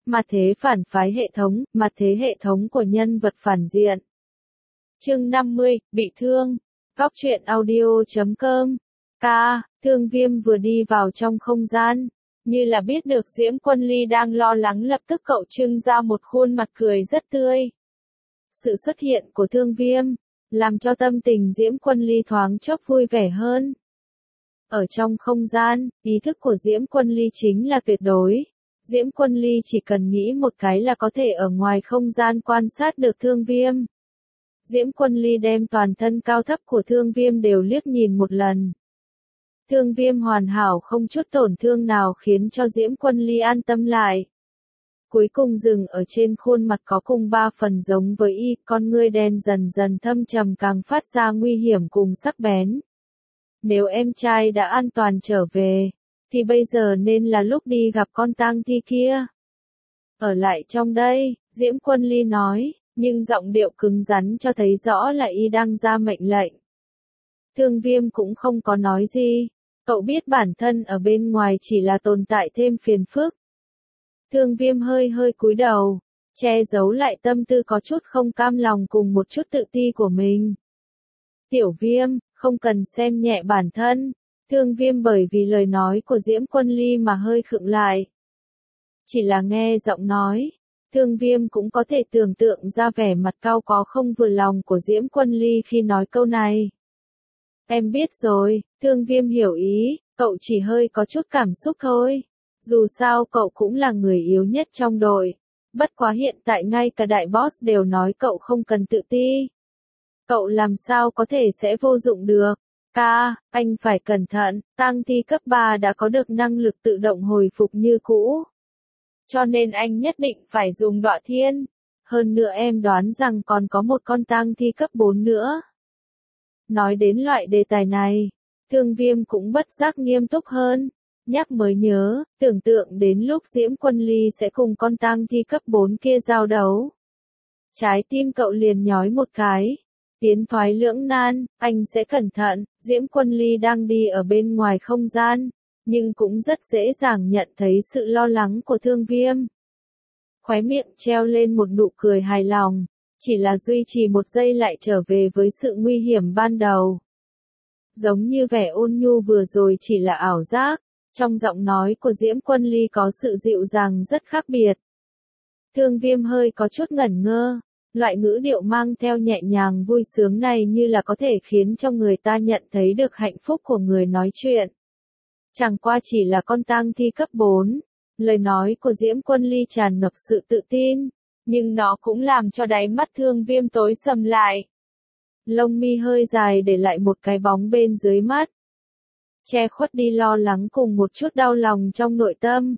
Mặt thế phản phái hệ thống, mặt thế hệ thống của nhân vật phản diện. Chương 50, bị thương. Góc truyện audio.com. Thương Viêm vừa đi vào trong không gian, như là biết được Diễm Quân Ly đang lo lắng, lập tức cậu trưng ra một khuôn mặt cười rất tươi. Sự xuất hiện của Thương Viêm làm cho tâm tình Diễm Quân Ly thoáng chốc vui vẻ hơn. Ở trong không gian, ý thức của Diễm Quân Ly chính là tuyệt đối. Diễm Quân Ly chỉ cần nghĩ một cái là có thể ở ngoài không gian quan sát được Thương Viêm. Diễm Quân Ly đem toàn thân cao thấp của Thương Viêm đều liếc nhìn một lần. Thương Viêm hoàn hảo không chút tổn thương nào khiến cho Diễm Quân Ly an tâm lại. Cuối cùng dừng ở trên khuôn mặt có cùng 3 phần giống với y, con ngươi đen dần dần thâm trầm càng phát ra nguy hiểm cùng sắc bén. Nếu em trai đã an toàn trở về, thì bây giờ nên là lúc đi gặp con tang thi kia. Ở lại trong đây, Diễm Quân Ly nói, nhưng giọng điệu cứng rắn cho thấy rõ là y đang ra mệnh lệnh. Thương Viêm cũng không có nói gì, cậu biết bản thân ở bên ngoài chỉ là tồn tại thêm phiền phức. Thương Viêm hơi cúi đầu, che giấu lại tâm tư có chút không cam lòng cùng một chút tự ti của mình. Tiểu Viêm, không cần xem nhẹ bản thân. Thương Viêm bởi vì lời nói của Diễm Quân Ly mà hơi khựng lại. Chỉ là nghe giọng nói, Thương Viêm cũng có thể tưởng tượng ra vẻ mặt cao có không vừa lòng của Diễm Quân Ly khi nói câu này. Em biết rồi, Thương Viêm hiểu ý, cậu chỉ hơi có chút cảm xúc thôi. Dù sao cậu cũng là người yếu nhất trong đội. Bất quá hiện tại ngay cả đại boss đều nói cậu không cần tự ti. Cậu làm sao có thể sẽ vô dụng được. Anh phải cẩn thận, tang thi cấp 3 đã có được năng lực tự động hồi phục như cũ. Cho nên anh nhất định phải dùng Đọa Thiên. Hơn nữa em đoán rằng còn có một con tang thi cấp 4 nữa. Nói đến loại đề tài này, Thương Viêm cũng bất giác nghiêm túc hơn. Nhắc mới nhớ, tưởng tượng đến lúc Diễm Quân Ly sẽ cùng con tang thi cấp 4 kia giao đấu. Trái tim cậu liền nhói một cái. Tiến thoái lưỡng nan, anh sẽ cẩn thận. Diễm Quân Ly đang đi ở bên ngoài không gian, nhưng cũng rất dễ dàng nhận thấy sự lo lắng của Thương Viêm. Khóe miệng treo lên một nụ cười hài lòng, chỉ là duy trì một giây lại trở về với sự nguy hiểm ban đầu. Giống như vẻ ôn nhu vừa rồi chỉ là ảo giác, trong giọng nói của Diễm Quân Ly có sự dịu dàng rất khác biệt. Thương Viêm hơi có chút ngẩn ngơ. Loại ngữ điệu mang theo nhẹ nhàng vui sướng này như là có thể khiến cho người ta nhận thấy được hạnh phúc của người nói chuyện. Chẳng qua chỉ là con tang thi cấp 4, lời nói của Diễm Quân Ly tràn ngập sự tự tin, nhưng nó cũng làm cho đáy mắt Thương Viêm tối sầm lại. Lông mi hơi dài để lại một cái bóng bên dưới mắt, che khuất đi lo lắng cùng một chút đau lòng trong nội tâm.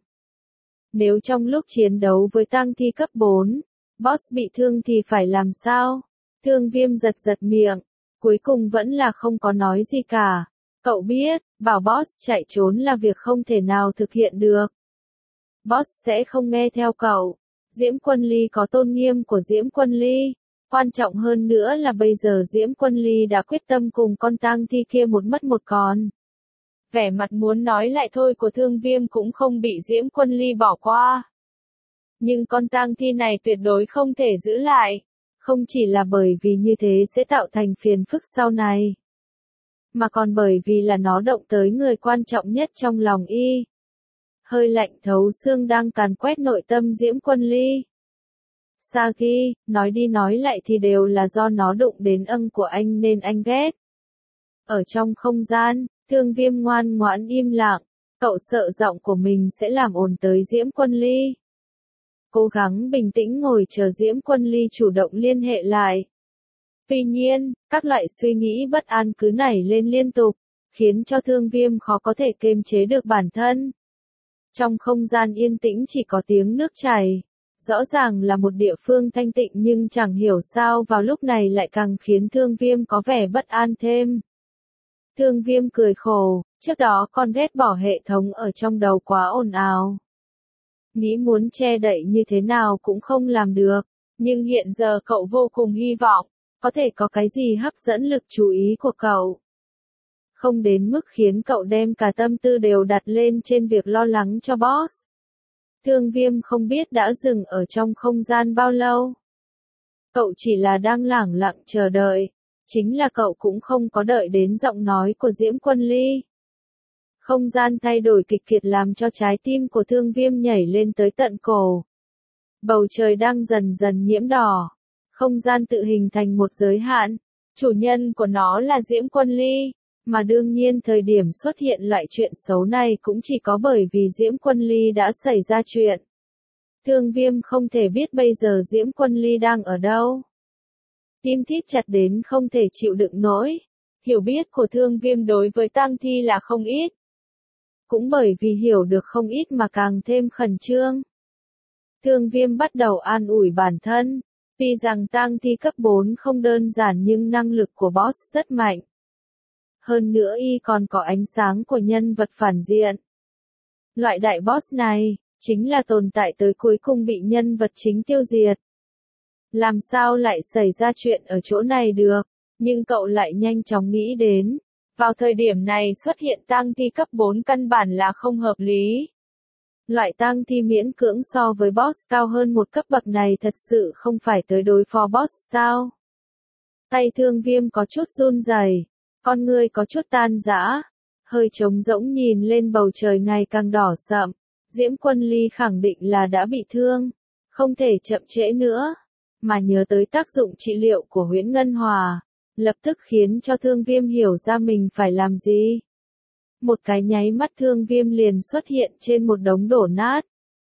Nếu trong lúc chiến đấu với tang thi cấp 4, boss bị thương thì phải làm sao? Thương Viêm giật miệng, cuối cùng vẫn là không có nói gì cả. Cậu biết, bảo boss chạy trốn là việc không thể nào thực hiện được. Boss sẽ không nghe theo cậu. Diễm Quân Ly có tôn nghiêm của Diễm Quân Ly. Quan trọng hơn nữa là bây giờ Diễm Quân Ly đã quyết tâm cùng con tang thi kia một mất một còn. Vẻ mặt muốn nói lại thôi của Thương Viêm cũng không bị Diễm Quân Ly bỏ qua. Nhưng con tang thi này tuyệt đối không thể giữ lại, không chỉ là bởi vì như thế sẽ tạo thành phiền phức sau này, mà còn bởi vì là nó động tới người quan trọng nhất trong lòng y. Hơi lạnh thấu xương đang càn quét nội tâm Diễm Quân Ly. Sagi, nói đi nói lại thì đều là do nó đụng đến của anh nên anh ghét. Ở trong không gian, Thương Viêm ngoan ngoãn im lặng, cậu sợ giọng của mình sẽ làm ồn tới Diễm Quân Ly. Cố gắng bình tĩnh ngồi chờ Diễm Quân Ly chủ động liên hệ lại. Tuy nhiên, các loại suy nghĩ bất an cứ nảy lên liên tục, khiến cho Thương Viêm khó có thể kiềm chế được bản thân. Trong không gian yên tĩnh chỉ có tiếng nước chảy. Rõ ràng là một địa phương thanh tịnh nhưng chẳng hiểu sao vào lúc này lại càng khiến Thương Viêm có vẻ bất an thêm. Thương Viêm cười khổ, trước đó con ghét bỏ hệ thống ở trong đầu quá ồn ào. Nghĩ muốn che đậy như thế nào cũng không làm được, nhưng hiện giờ cậu vô cùng hy vọng, có thể có cái gì hấp dẫn lực chú ý của cậu. Không đến mức khiến cậu đem cả tâm tư đều đặt lên trên việc lo lắng cho boss. Thương Viêm không biết đã dừng ở trong không gian bao lâu. Cậu chỉ là đang lẳng lặng chờ đợi. Chính là cậu cũng không có đợi đến giọng nói của Diễm Quân Ly. Không gian thay đổi kịch liệt làm cho trái tim của Thương Viêm nhảy lên tới tận cổ. Bầu trời đang dần dần nhiễm đỏ. Không gian tự hình thành một giới hạn. Chủ nhân của nó là Diễm Quân Ly. Mà đương nhiên thời điểm xuất hiện loại chuyện xấu này cũng chỉ có bởi vì Diễm Quân Ly đã xảy ra chuyện. Thương Viêm không thể biết bây giờ Diễm Quân Ly đang ở đâu. Tim thít chặt đến không thể chịu đựng nổi. Hiểu biết của Thương Viêm đối với tang thi là không ít. Cũng bởi vì hiểu được không ít mà càng thêm khẩn trương. Thương Viêm bắt đầu an ủi bản thân. Tuy rằng tang thi cấp 4 không đơn giản nhưng năng lực của boss rất mạnh. Hơn nữa y còn có ánh sáng của nhân vật phản diện. Loại đại boss này, chính là tồn tại tới cuối cùng bị nhân vật chính tiêu diệt. Làm sao lại xảy ra chuyện ở chỗ này được, nhưng cậu lại nhanh chóng nghĩ đến. Vào thời điểm này xuất hiện tang thi cấp 4 căn bản là không hợp lý. Loại tang thi miễn cưỡng so với boss cao hơn một cấp bậc này thật sự không phải tới đối phó boss sao? Tay Thương Viêm có chút run rẩy, con ngươi có chút tan rã, hơi trống rỗng nhìn lên bầu trời ngày càng đỏ sậm. Diễm Quân Ly khẳng định là đã bị thương, không thể chậm trễ nữa, mà nhớ tới tác dụng trị liệu của Huyễn Ngân Hòa, lập tức khiến cho Thương Viêm hiểu ra mình phải làm gì. Một cái nháy mắt Thương Viêm liền xuất hiện trên một đống đổ nát.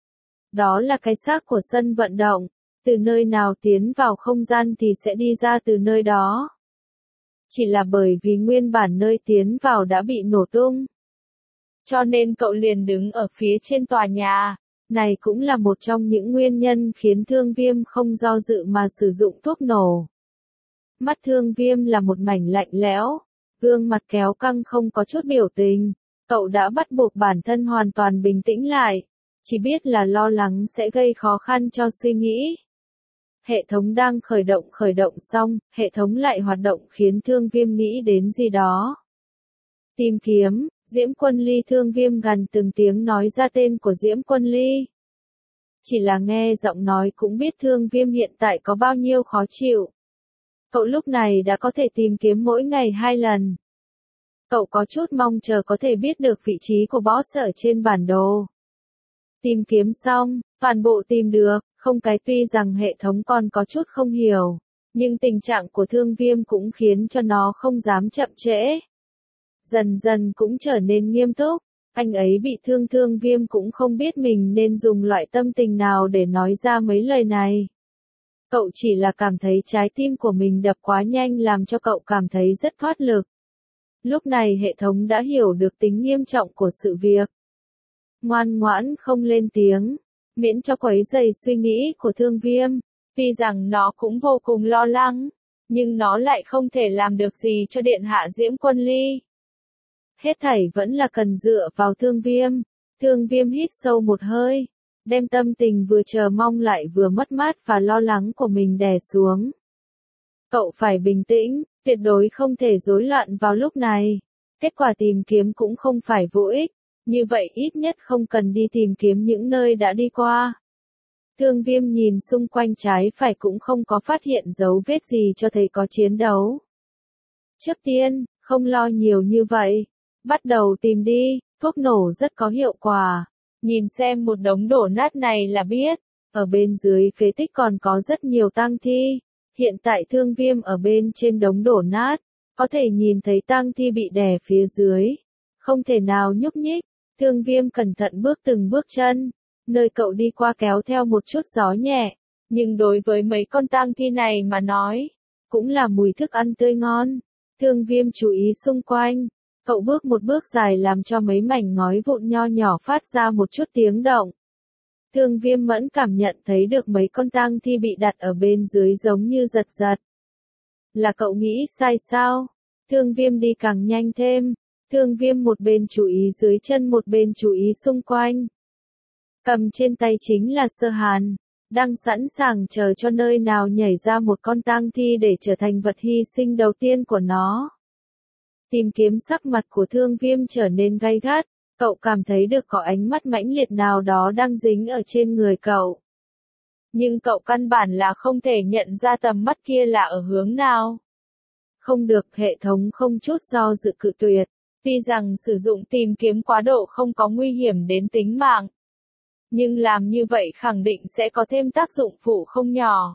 Đó là cái xác của sân vận động, từ nơi nào tiến vào không gian thì sẽ đi ra từ nơi đó. Chỉ là bởi vì nguyên bản nơi tiến vào đã bị nổ tung. Cho nên cậu liền đứng ở phía trên tòa nhà. Này cũng là một trong những nguyên nhân khiến Thương Viêm không do dự mà sử dụng thuốc nổ. Mắt Thương Viêm là một mảnh lạnh lẽo, gương mặt kéo căng không có chút biểu tình. Cậu đã bắt buộc bản thân hoàn toàn bình tĩnh lại, chỉ biết là lo lắng sẽ gây khó khăn cho suy nghĩ. Hệ thống đang khởi động xong, hệ thống lại hoạt động khiến Thương Viêm nghĩ đến gì đó. Tìm kiếm, Diễm Quân Ly. Thương Viêm gần từng tiếng nói ra tên của Diễm Quân Ly. Chỉ là nghe giọng nói cũng biết Thương Viêm hiện tại có bao nhiêu khó chịu. Cậu lúc này đã có thể tìm kiếm mỗi ngày 2 lần. Cậu có chút mong chờ có thể biết được vị trí của boss ở trên bản đồ. Tìm kiếm xong, toàn bộ tìm được, không cái tuy rằng hệ thống còn có chút không hiểu, nhưng tình trạng của Thương Viêm cũng khiến cho nó không dám chậm trễ. Dần dần cũng trở nên nghiêm túc, anh ấy bị thương. Thương Viêm cũng không biết mình nên dùng loại tâm tình nào để nói ra mấy lời này. Cậu chỉ là cảm thấy trái tim của mình đập quá nhanh làm cho cậu cảm thấy rất thoát lực. Lúc này hệ thống đã hiểu được tính nghiêm trọng của sự việc. Ngoan ngoãn không lên tiếng, miễn cho quấy rầy suy nghĩ của Thương Viêm. Tuy rằng nó cũng vô cùng lo lắng, nhưng nó lại không thể làm được gì cho Điện Hạ Diễm Quân Ly. Hết thảy vẫn là cần dựa vào Thương Viêm. Thương Viêm hít sâu một hơi, đem tâm tình vừa chờ mong lại vừa mất mát và lo lắng của mình đè xuống. Cậu phải bình tĩnh, tuyệt đối không thể rối loạn vào lúc này. Kết quả tìm kiếm cũng không phải vô ích, như vậy ít nhất không cần đi tìm kiếm những nơi đã đi qua. Thương Viêm nhìn xung quanh trái phải cũng không có phát hiện dấu vết gì cho thấy có chiến đấu. Trước tiên, không lo nhiều như vậy. Bắt đầu tìm đi, thuốc nổ rất có hiệu quả. Nhìn xem một đống đổ nát này là biết, ở bên dưới phế tích còn có rất nhiều tang thi. Hiện tại Thương Viêm ở bên trên đống đổ nát, có thể nhìn thấy tang thi bị đè phía dưới. Không thể nào nhúc nhích, Thương Viêm cẩn thận bước từng bước chân. Nơi cậu đi qua kéo theo một chút gió nhẹ, nhưng đối với mấy con tang thi này mà nói, cũng là mùi thức ăn tươi ngon. Thương Viêm chú ý xung quanh. Cậu bước một bước dài làm cho mấy mảnh ngói vụn nho nhỏ phát ra một chút tiếng động. Thương Viêm mẫn cảm nhận thấy được mấy con tang thi bị đặt ở bên dưới giống như giật giật. Là cậu nghĩ sai sao? Thương Viêm đi càng nhanh thêm. Thương Viêm một bên chú ý dưới chân một bên chú ý xung quanh. Cầm trên tay chính là Sơ Hàn, đang sẵn sàng chờ cho nơi nào nhảy ra một con tang thi để trở thành vật hy sinh đầu tiên của nó. Tìm kiếm. Sắc mặt của Thương Viêm trở nên gay gắt, Cậu cảm thấy được có ánh mắt mãnh liệt nào đó đang dính ở trên người cậu. Nhưng cậu căn bản là không thể nhận ra tầm mắt kia là ở hướng nào. Không được, hệ thống không chút do dự cự tuyệt. Tuy rằng sử dụng tìm kiếm quá độ không có nguy hiểm đến tính mạng. Nhưng làm như vậy khẳng định sẽ có thêm tác dụng phụ không nhỏ.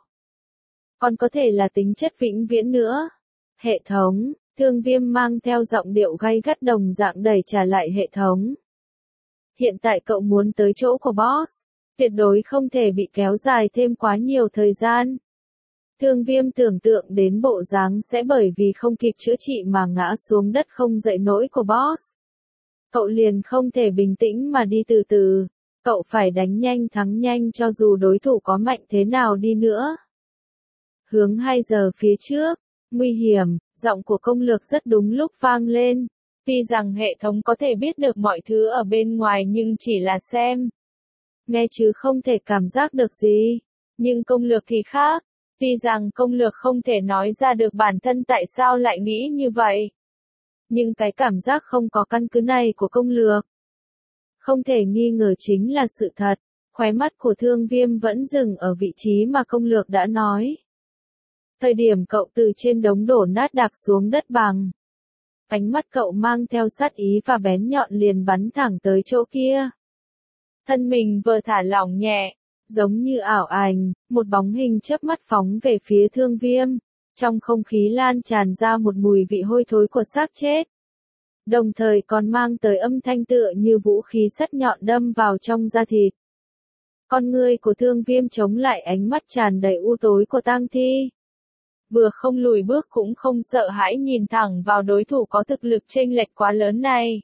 Còn có thể là tính chất vĩnh viễn nữa. Hệ thống, Thương Viêm mang theo giọng điệu gay gắt đồng dạng đẩy trả lại hệ thống. Hiện tại cậu muốn tới chỗ của boss. Tuyệt đối không thể bị kéo dài thêm quá nhiều thời gian. Thương Viêm tưởng tượng đến bộ dáng sẽ bởi vì không kịp chữa trị mà ngã xuống đất không dậy nổi của boss. Cậu liền không thể bình tĩnh mà đi từ từ. Cậu phải đánh nhanh thắng nhanh cho dù đối thủ có mạnh thế nào đi nữa. Hướng 2 giờ phía trước, nguy hiểm, giọng của công lược rất đúng lúc vang lên. Tuy rằng hệ thống có thể biết được mọi thứ ở bên ngoài nhưng chỉ là xem. Nghe chứ không thể cảm giác được gì. Nhưng công lược thì khác. Tuy rằng công lược không thể nói ra được bản thân tại sao lại nghĩ như vậy. Nhưng cái cảm giác không có căn cứ này của công lược. Không thể nghi ngờ chính là sự thật. Khóe mắt của Thương Viêm vẫn dừng ở vị trí mà công lược đã nói. Thời điểm cậu từ trên đống đổ nát đạp xuống đất bằng. Ánh mắt cậu mang theo sát ý và bén nhọn liền bắn thẳng tới chỗ kia. Thân mình vừa thả lỏng nhẹ, giống như ảo ảnh, một bóng hình chớp mắt phóng về phía Thương Viêm. Trong không khí lan tràn ra một mùi vị hôi thối của xác chết. Đồng thời còn mang tới âm thanh tựa như vũ khí sắt nhọn đâm vào trong da thịt. Con ngươi của Thương Viêm chống lại ánh mắt tràn đầy u tối của tang thi. Vừa không lùi bước cũng không sợ hãi nhìn thẳng vào đối thủ có thực lực chênh lệch quá lớn này.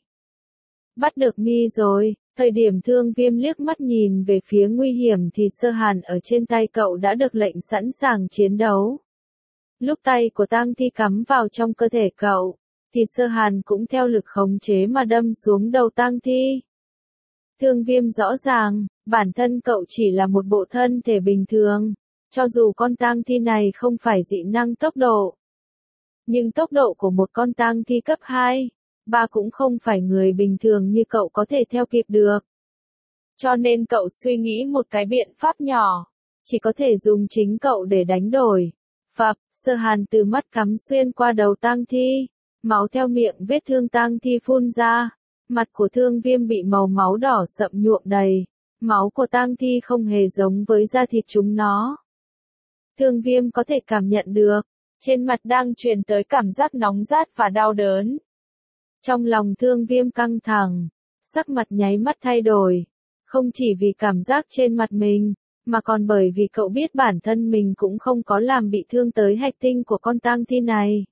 Bắt được mi rồi, thời điểm Thương Viêm liếc mắt nhìn về phía nguy hiểm thì Sơ Hàn ở trên tay cậu đã được lệnh sẵn sàng chiến đấu. Lúc tay của tang thi cắm vào trong cơ thể cậu, thì Sơ Hàn cũng theo lực khống chế mà đâm xuống đầu tang thi. Thương Viêm rõ ràng, bản thân cậu chỉ là một bộ thân thể bình thường. Cho dù con tang thi này không phải dị năng tốc độ, nhưng tốc độ của một con tang thi cấp 2, 3 cũng không phải người bình thường như cậu có thể theo kịp được. Cho nên cậu suy nghĩ một cái biện pháp nhỏ, chỉ có thể dùng chính cậu để đánh đổi. Phập, Sơ Hàn từ mắt cắm xuyên qua đầu tang thi, máu theo miệng vết thương tang thi phun ra, mặt của Thương Viêm bị màu máu đỏ sậm nhuộm đầy, máu của tang thi không hề giống với da thịt chúng nó. Thương Viêm có thể cảm nhận được, trên mặt đang truyền tới cảm giác nóng rát và đau đớn. Trong lòng Thương Viêm căng thẳng, sắc mặt nháy mắt thay đổi, không chỉ vì cảm giác trên mặt mình, mà còn bởi vì cậu biết bản thân mình cũng không có làm bị thương tới hạch tinh của con tang thi này.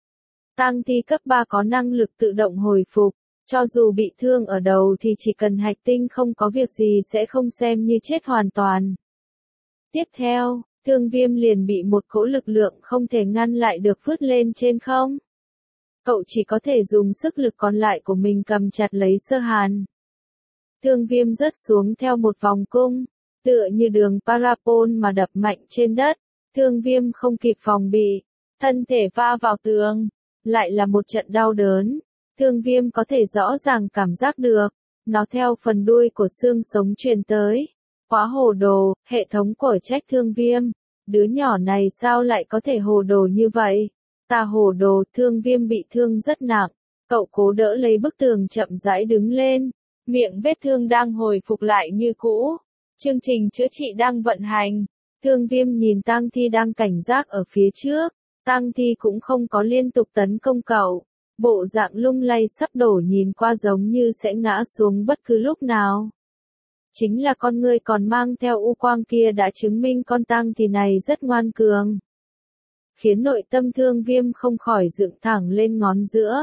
Tang thi cấp 3 có năng lực tự động hồi phục, cho dù bị thương ở đầu thì chỉ cần hạch tinh không có việc gì sẽ không xem như chết hoàn toàn. Tiếp theo, Thương Viêm liền bị một cỗ lực lượng không thể ngăn lại được vứt lên trên không. Cậu chỉ có thể dùng sức lực còn lại của mình cầm chặt lấy Sơ Hàn. Thương Viêm rớt xuống theo một vòng cung, tựa như đường parabol mà đập mạnh trên đất. Thương Viêm không kịp phòng bị, thân thể va vào tường, lại là một trận đau đớn. Thương Viêm có thể rõ ràng cảm giác được, nó theo phần đuôi của xương sống truyền tới. Quá hồ đồ, hệ thống của trách Thương Viêm. Đứa nhỏ này sao lại có thể hồ đồ như vậy? Ta hồ đồ, Thương Viêm bị thương rất nặng. Cậu cố đỡ lấy bức tường chậm rãi đứng lên. Miệng vết thương đang hồi phục lại như cũ. Chương trình chữa trị đang vận hành. Thương Viêm nhìn tang thi đang cảnh giác ở phía trước. Tang thi cũng không có liên tục tấn công cậu. Bộ dạng lung lay sắp đổ nhìn qua giống như sẽ ngã xuống bất cứ lúc nào. Chính là con ngươi còn mang theo u quang kia đã chứng minh con tang thi này rất ngoan cường. Khiến nội tâm Thương Viêm không khỏi dựng thẳng lên ngón giữa.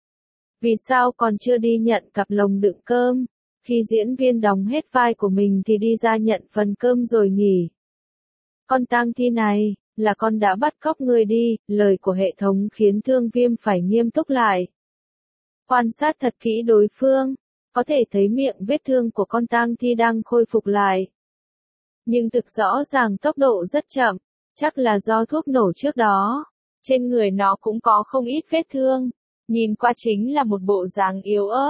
Vì sao còn chưa đi nhận cặp lồng đựng cơm? Khi diễn viên đóng hết vai của mình thì đi ra nhận phần cơm rồi nghỉ. Con tang thi này, là con đã bắt cóc ngươi đi, lời của hệ thống khiến Thương Viêm phải nghiêm túc lại. Quan sát thật kỹ đối phương, có thể thấy miệng vết thương của con tang thi đang khôi phục lại. Nhưng thực rõ ràng tốc độ rất chậm, chắc là do thuốc nổ trước đó. Trên người nó cũng có không ít vết thương, nhìn qua chính là một bộ dáng yếu ớt,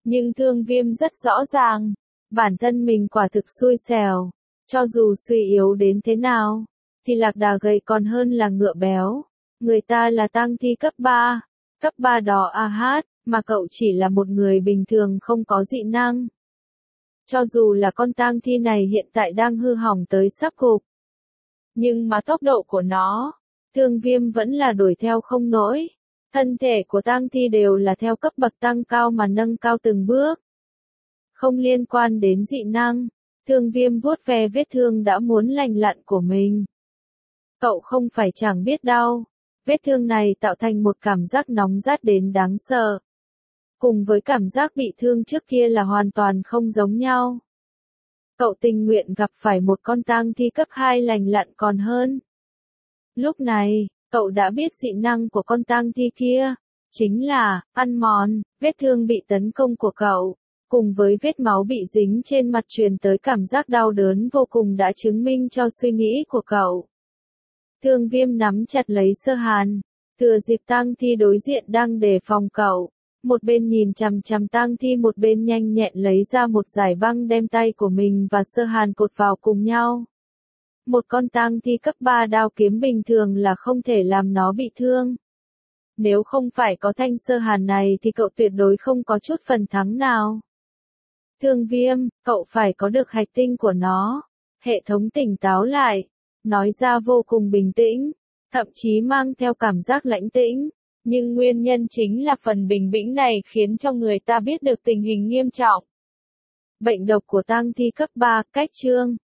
Nhưng Thương Viêm rất rõ ràng, bản thân mình quả thực xui xẻo, cho dù suy yếu đến thế nào, thì lạc đà gầy còn hơn là ngựa béo. Người ta là tang thi cấp 3 đó mà cậu chỉ là một người bình thường không có dị năng. Cho dù là con tang thi này hiện tại đang hư hỏng tới sắp gục, nhưng mà tốc độ của nó, Thương Viêm vẫn là đuổi theo không nổi. Thân thể của tang thi đều là theo cấp bậc tăng cao mà nâng cao từng bước. Không liên quan đến dị năng, Thương Viêm vuốt ve vết thương đã muốn lành lặn của mình. Cậu không phải chẳng biết đau, vết thương này tạo thành một cảm giác nóng rát đến đáng sợ. Cùng với cảm giác bị thương trước kia là hoàn toàn không giống nhau. Cậu tình nguyện gặp phải một con tang thi cấp 2 lành lặn còn hơn. Lúc này, cậu đã biết dị năng của con tang thi kia, chính là, ăn mòn, vết thương bị tấn công của cậu, cùng với vết máu bị dính trên mặt truyền tới cảm giác đau đớn vô cùng đã chứng minh cho suy nghĩ của cậu. Thương Viêm nắm chặt lấy Sơ Hàn, thừa dịp tang thi đối diện đang đề phòng cậu, một bên nhìn chằm chằm tang thi một bên nhanh nhẹn lấy ra một dải băng đem tay của mình và Sơ Hàn cột vào cùng nhau. Một con tang thi cấp 3 đao kiếm bình thường là không thể làm nó bị thương. Nếu không phải có thanh Sơ Hàn này thì cậu tuyệt đối không có chút phần thắng nào. Thương Viêm, cậu phải có được hạch tinh của nó. Hệ thống tỉnh táo lại, nói ra vô cùng bình tĩnh, thậm chí mang theo cảm giác lãnh tĩnh. Nhưng nguyên nhân chính là phần bình tĩnh này khiến cho người ta biết được tình hình nghiêm trọng. Bệnh độc của tang thi cấp 3, cách chương.